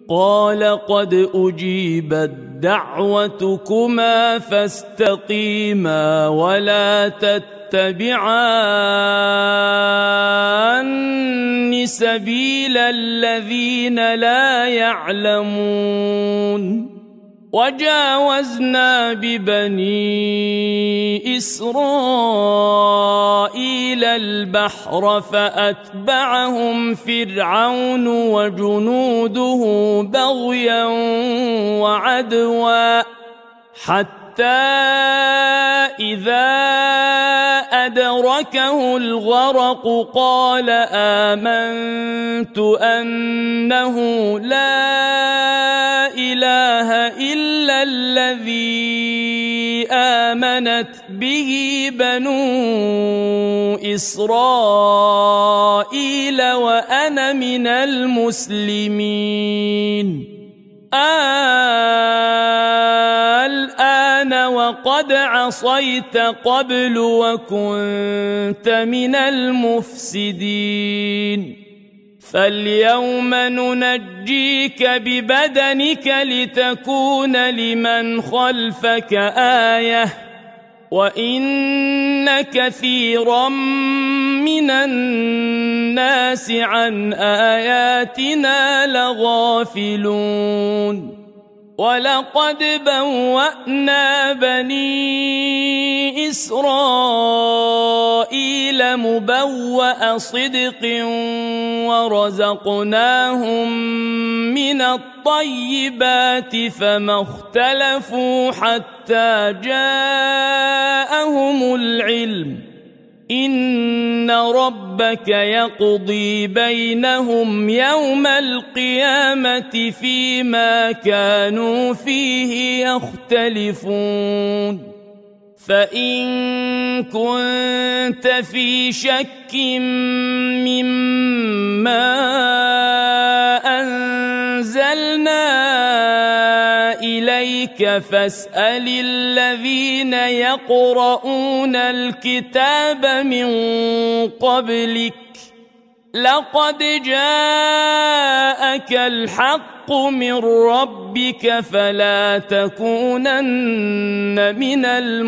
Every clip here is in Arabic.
قال قد أجيبت دعوتكما فاستقيما ولا تتبعان سبيل الذين لا يعلمون وجاوزنا ببني إسرائيل البحر فأتبعهم فرعون وجنوده بغيا وعدوا حتى إذا أدركه الغرق قال آمنت أنه لا إله إلا الذي آمنت به بنو إسرائيل وأنا من المسلمين الآن وقد عصيت قبل وكنت من المفسدين فاليوم ننجيك ببدنك لتكون لمن خلفك آية وإن كثيرا من الناس عن آياتنا لغافلون ولقد بوأنا بني إسرائيل مبوأ صدق ورزقناهم من الطيبات فما اختلفوا حتى جاءهم العلم إن ربك يقضي بينهم يوم القيامة فيما كانوا فيه يختلفون فإن كنت في شك مما أنزلنا إليك فاسأل الذين يقرؤون الكتاب من قبلك لقد جاءك الحق من ربك فلا تكونن من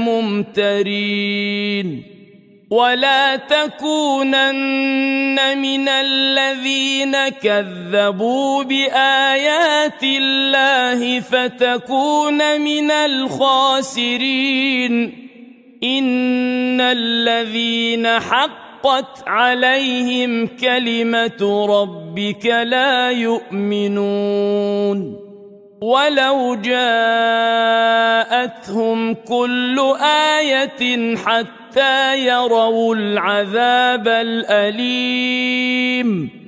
الممترين ولا تكونن من الذين كذبوا بآيات الله فتكون من الخاسرين إن الذين حقت عليهم كلمة ربك لا يؤمنون ولو جاءتهم كل آية حتى يروا العذاب الأليم